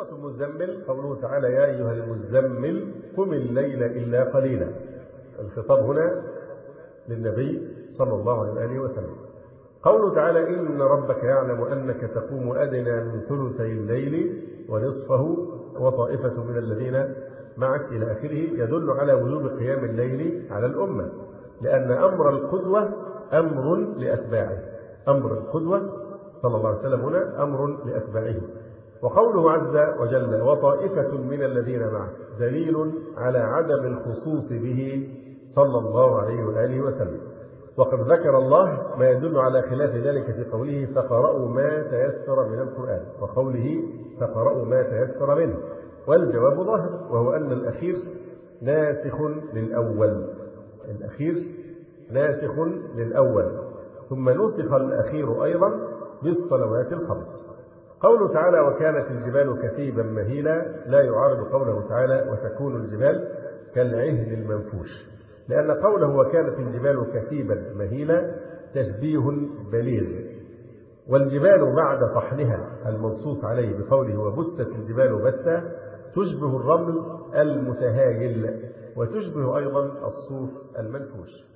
سورة المزمل قوله تعالى: يا أيها المزمل قم الليل إلا قليلا. الخطاب هنا للنبي صلى الله عليه وآله وسلم. قوله تعالى: إن ربك يعلم أنك تقوم أدنى من ثلثي الليل ونصفه وطائفة من الذين معك إلى آخره، يدل على وجوب قيام الليل على الأمة، لأن أمر القدوة أمر لأتباعه. أمر القدوة صلى الله عليه وسلم هنا أمر لأتباعه. وقوله عز وجل: وطائفة من الذين معك، دليل على عدم الخصوص به صلى الله عليه وآله وسلم. وقد ذكر الله ما يدل على خلاف ذلك في قوله: فقرأوا ما تيسر من القرآن، وقوله: فقرأوا ما تيسر منه. والجواب ظاهر، وهو أن الأخير ناسخ للأول. الأخير ناسخ للأول، ثم نسخ الأخير أيضا بالصلوات الخمس. قوله تعالى: وكانت الجبال كثيبا مهيلا، لا يعارض قوله تعالى: وتكون الجبال كالعهن المنفوش، لأن قوله وكانت الجبال كثيبا مهيلا تشبيه بليغ. والجبال بعد طحنها المنصوص عليه بقوله: وبست الجبال بسا، تشبه الرمل المتهاجل، وتشبه أيضا الصوف المنفوش.